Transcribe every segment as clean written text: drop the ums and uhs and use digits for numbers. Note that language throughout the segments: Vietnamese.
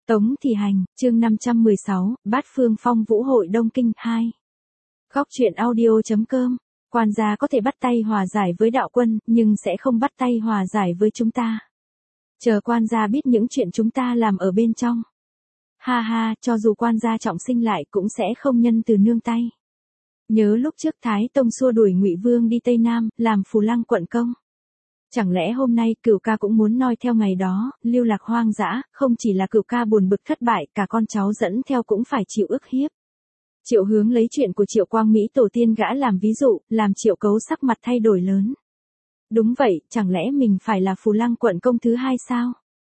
Tống Thị Hành, chương 516, Bát Phương Phong Vũ Hội Đông Kinh 2. Góc truyện audio.com. Quan gia có thể bắt tay hòa giải với đạo quân, nhưng sẽ không bắt tay hòa giải với chúng ta. Chờ quan gia biết những chuyện chúng ta làm ở bên trong. Ha ha, cho dù quan gia trọng sinh lại cũng sẽ không nhân từ nương tay. Nhớ lúc trước Thái Tông xua đuổi Ngụy Vương đi Tây Nam, làm Phù Lăng quận công. Chẳng lẽ hôm nay Cửu ca cũng muốn noi theo ngày đó, lưu lạc hoang dã, không chỉ là Cửu ca buồn bực thất bại, cả con cháu dẫn theo cũng phải chịu ức hiếp. Triệu Hướng lấy chuyện của Triệu Quang Mỹ tổ tiên gã làm ví dụ, làm Triệu Cấu sắc mặt thay đổi lớn. Đúng vậy, chẳng lẽ mình phải là Phù Lăng quận công thứ hai sao?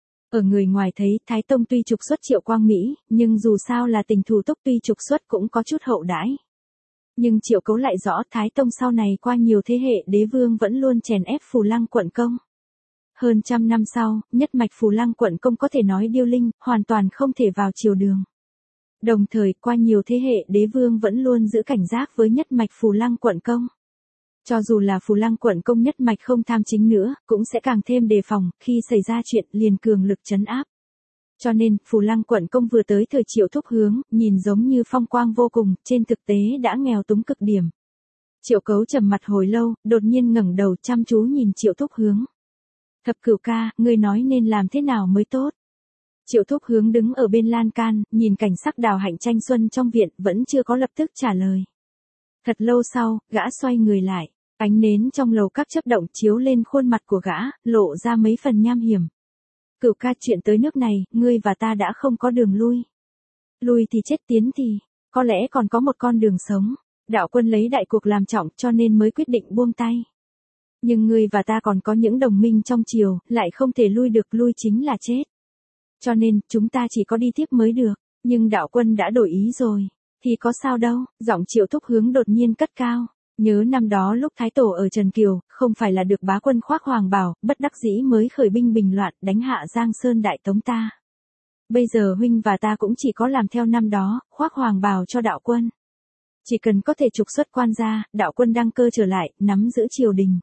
Ở người ngoài thấy Thái Tông tuy trục xuất Triệu Quang Mỹ, nhưng dù sao là tình thù túc, tuy trục xuất cũng có chút hậu đãi. Nhưng Triệu Cấu lại rõ Thái Tông sau này qua nhiều thế hệ đế vương vẫn luôn chèn ép Phù Lăng quận công. Hơn trăm năm sau, nhất mạch Phù Lăng quận công có thể nói điêu linh, hoàn toàn không thể vào triều đường. Đồng thời, qua nhiều thế hệ đế vương vẫn luôn giữ cảnh giác với nhất mạch Phù Lăng quận công. Cho dù là Phù Lăng quận công nhất mạch không tham chính nữa, cũng sẽ càng thêm đề phòng, khi xảy ra chuyện liền cường lực trấn áp. Cho nên, Phù Lăng quận công vừa tới thời Triệu Thúc Hướng, nhìn giống như phong quang vô cùng, trên thực tế đã nghèo túng cực điểm. Triệu Cấu trầm mặt hồi lâu, đột nhiên ngẩng đầu chăm chú nhìn Triệu Thúc Hướng. Thập Cửu ca, ngươi nói nên làm thế nào mới tốt? Triệu Thúc Hướng đứng ở bên lan can, nhìn cảnh sắc đào hạnh tranh xuân trong viện, vẫn chưa có lập tức trả lời. Thật lâu sau, gã xoay người lại, ánh nến trong lầu các chớp động chiếu lên khuôn mặt của gã, lộ ra mấy phần nham hiểm. Cửu ca, chuyện tới nước này, ngươi và ta đã không có đường lui. Lui thì chết, tiến thì, có lẽ còn có một con đường sống. Đạo quân lấy đại cuộc làm trọng cho nên mới quyết định buông tay. Nhưng ngươi và ta còn có những đồng minh trong triều, lại không thể lui được, lui chính là chết. Cho nên, chúng ta chỉ có đi tiếp mới được. Nhưng đạo quân đã đổi ý rồi. Thì có sao đâu, giọng Triệu Thúc Hướng đột nhiên cất cao. Nhớ năm đó lúc Thái Tổ ở Trần Kiều, không phải là được bá quân khoác hoàng bào, bất đắc dĩ mới khởi binh bình loạn, đánh hạ Giang Sơn Đại Tống ta. Bây giờ huynh và ta cũng chỉ có làm theo năm đó, khoác hoàng bào cho đạo quân. Chỉ cần có thể trục xuất quan gia, đạo quân đăng cơ trở lại, nắm giữ triều đình.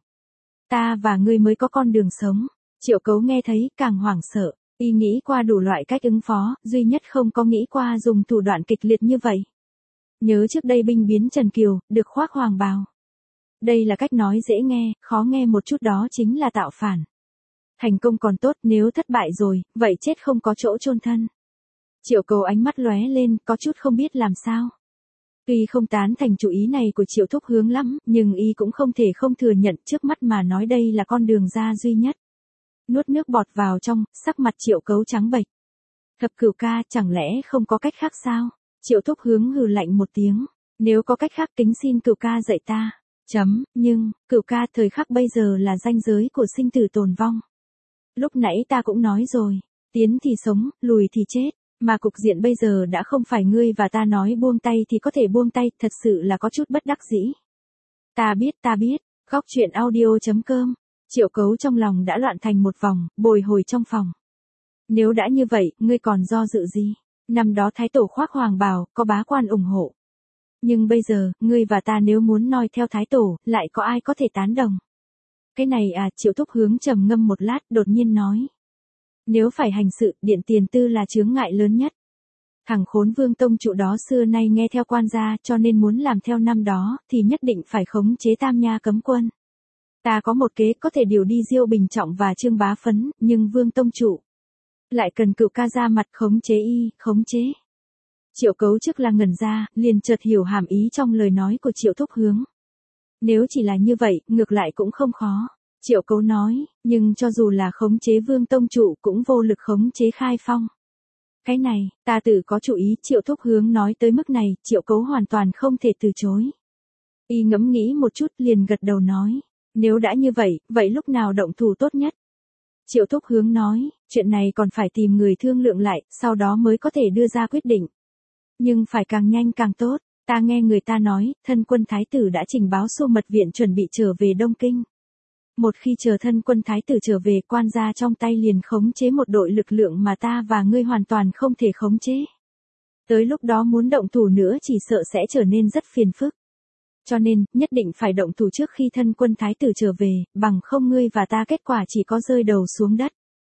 Ta và ngươi mới có con đường sống. Triệu Cấu nghe thấy, càng hoảng sợ. Y nghĩ qua đủ loại cách ứng phó, duy nhất không có nghĩ qua dùng thủ đoạn kịch liệt như vậy. Nhớ trước đây binh biến Trần Kiều, được khoác hoàng bào. Đây là cách nói dễ nghe, khó nghe một chút, đó chính là tạo phản. Thành công còn tốt, nếu thất bại rồi, vậy chết không có chỗ chôn thân. Triệu Cấu ánh mắt lóe lên, có chút không biết làm sao. Tuy không tán thành chủ ý này của Triệu Thúc Hướng lắm, nhưng y cũng không thể không thừa nhận, trước mắt mà nói đây là con đường ra duy nhất. Nuốt nước bọt vào trong, sắc mặt Triệu Cấu trắng bệch. Thập Cửu ca, chẳng lẽ không có cách khác sao? Triệu Thúc Hướng hừ lạnh một tiếng. Nếu có cách khác kính xin Cửu ca dạy ta. Nhưng, Cửu ca, thời khắc bây giờ là ranh giới của sinh tử tồn vong. Lúc nãy ta cũng nói rồi. Tiến thì sống, lùi thì chết. Mà cục diện bây giờ đã không phải ngươi và ta nói buông tay thì có thể buông tay, thật sự là có chút bất đắc dĩ. Ta biết. Góc truyện audio.com. Triệu Cấu trong lòng đã loạn thành một vòng, bồi hồi trong phòng. Nếu đã như vậy, ngươi còn do dự gì? Năm đó Thái Tổ khoác hoàng bào, có bá quan ủng hộ. Nhưng bây giờ, ngươi và ta nếu muốn noi theo Thái Tổ, lại có ai có thể tán đồng? Cái này à, Triệu Thúc Hướng trầm ngâm một lát, đột nhiên nói. Nếu phải hành sự, điện tiền tư là chướng ngại lớn nhất. Thằng khốn Vương tông trụ đó xưa nay nghe theo quan gia, cho nên muốn làm theo năm đó, thì nhất định phải khống chế Tam Nha cấm quân. Ta có một kế có thể điều đi Diêu Bình Trọng và Trương Bá Phấn, nhưng Vương tông trụ lại cần Cửu ca ra mặt khống chế y, khống chế. Triệu Cấu trước là ngẩn ra, liền chợt hiểu hàm ý trong lời nói của Triệu Thúc Hướng. Nếu chỉ là như vậy, ngược lại cũng không khó. Triệu Cấu nói, nhưng cho dù là khống chế Vương tông trụ cũng vô lực khống chế Khai Phong. Cái này, ta tự có chủ ý. Triệu Thúc Hướng nói tới mức này, Triệu Cấu hoàn toàn không thể từ chối. Y ngẫm nghĩ một chút liền gật đầu nói. Nếu đã như vậy, vậy lúc nào động thủ tốt nhất? Triệu Thúc Hướng nói, chuyện này còn phải tìm người thương lượng lại, sau đó mới có thể đưa ra quyết định. Nhưng phải càng nhanh càng tốt, ta nghe người ta nói, thân quân thái tử đã trình báo Xô Mật Viện chuẩn bị trở về Đông Kinh. Một khi chờ thân quân thái tử trở về, quan gia trong tay liền khống chế một đội lực lượng mà ta và ngươi hoàn toàn không thể khống chế. Tới lúc đó muốn động thủ nữa chỉ sợ sẽ trở nên rất phiền phức. Cho nên, nhất định phải động thủ trước khi thân quân thái tử trở về, bằng không ngươi và ta kết quả chỉ có rơi đầu xuống đất.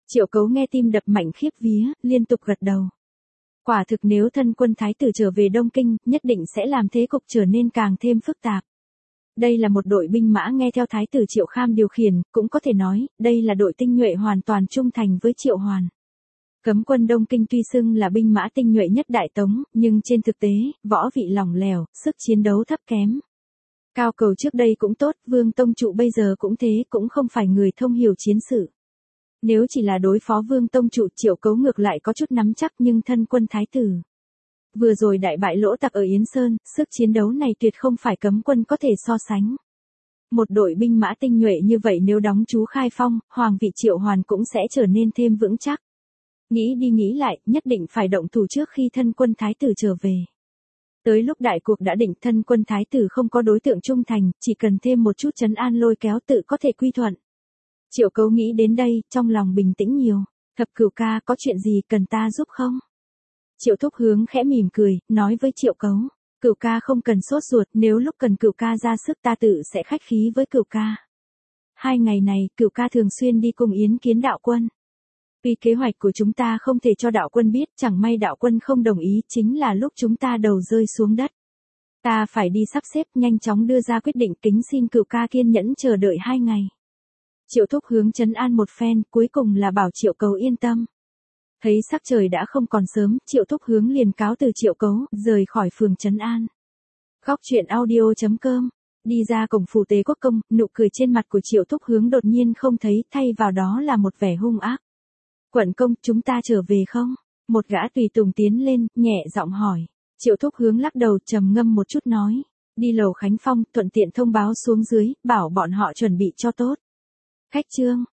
Triệu Cấu nghe tim đập mạnh khiếp vía, liên tục gật đầu. Quả thực nếu thân quân thái tử trở về Đông Kinh, nhất định sẽ làm thế cục trở nên càng thêm phức tạp. Đây là một đội binh mã nghe theo thái tử Triệu Kham điều khiển, cũng có thể nói, đây là đội tinh nhuệ hoàn toàn trung thành với Triệu Hoàn. Cấm quân Đông Kinh tuy xưng là binh mã tinh nhuệ nhất Đại Tống, nhưng trên thực tế, võ vị lỏng lẻo, sức chiến đấu thấp kém. Cao Cầu trước đây cũng tốt, Vương Tông Trụ bây giờ cũng thế, cũng không phải người thông hiểu chiến sự. Nếu chỉ là đối phó Vương Tông Trụ, Triệu Cấu ngược lại có chút nắm chắc, nhưng thân quân thái tử vừa rồi đại bại lỗ tặc ở Yến Sơn, sức chiến đấu này tuyệt không phải cấm quân có thể so sánh. Một đội binh mã tinh nhuệ như vậy nếu đóng trú Khai Phong, hoàng vị Triệu Hoàn cũng sẽ trở nên thêm vững chắc. Nghĩ đi nghĩ lại, nhất định phải động thủ trước khi thân quân thái tử trở về. Tới lúc đại cuộc đã định, thân quân thái tử không có đối tượng trung thành, chỉ cần thêm một chút trấn an lôi kéo tự có thể quy thuận. Triệu Cấu nghĩ đến đây, trong lòng bình tĩnh nhiều. Thập Cửu ca, có chuyện gì cần ta giúp không? Triệu Thúc Hướng khẽ mỉm cười, nói với Triệu Cấu. Cửu ca không cần sốt ruột, nếu lúc cần Cửu ca ra sức ta tự sẽ khách khí với Cửu ca. 2 ngày này, Cửu ca thường xuyên đi cùng yến kiến đạo quân. Vì kế hoạch của chúng ta không thể cho đạo quân biết, chẳng may đạo quân không đồng ý, chính là lúc chúng ta đầu rơi xuống đất. Ta phải đi sắp xếp, nhanh chóng đưa ra quyết định, kính xin Cửu ca kiên nhẫn chờ đợi 2 ngày. Triệu Thúc Hướng trấn an một phen, cuối cùng là bảo Triệu Cấu yên tâm. Thấy sắc trời đã không còn sớm, Triệu Thúc Hướng liền cáo từ Triệu Cấu, rời khỏi phường trấn an. Góc truyện audio.com. Đi ra cổng phủ Tế Quốc Công, nụ cười trên mặt của Triệu Thúc Hướng đột nhiên không thấy, thay vào đó là một vẻ hung ác. Quận công, chúng ta trở về không? Một gã tùy tùng tiến lên, nhẹ giọng hỏi. Triệu Thúc Hướng lắc đầu, trầm ngâm một chút nói. Đi lầu Khánh Phong, thuận tiện thông báo xuống dưới, bảo bọn họ chuẩn bị cho tốt. Khách trương,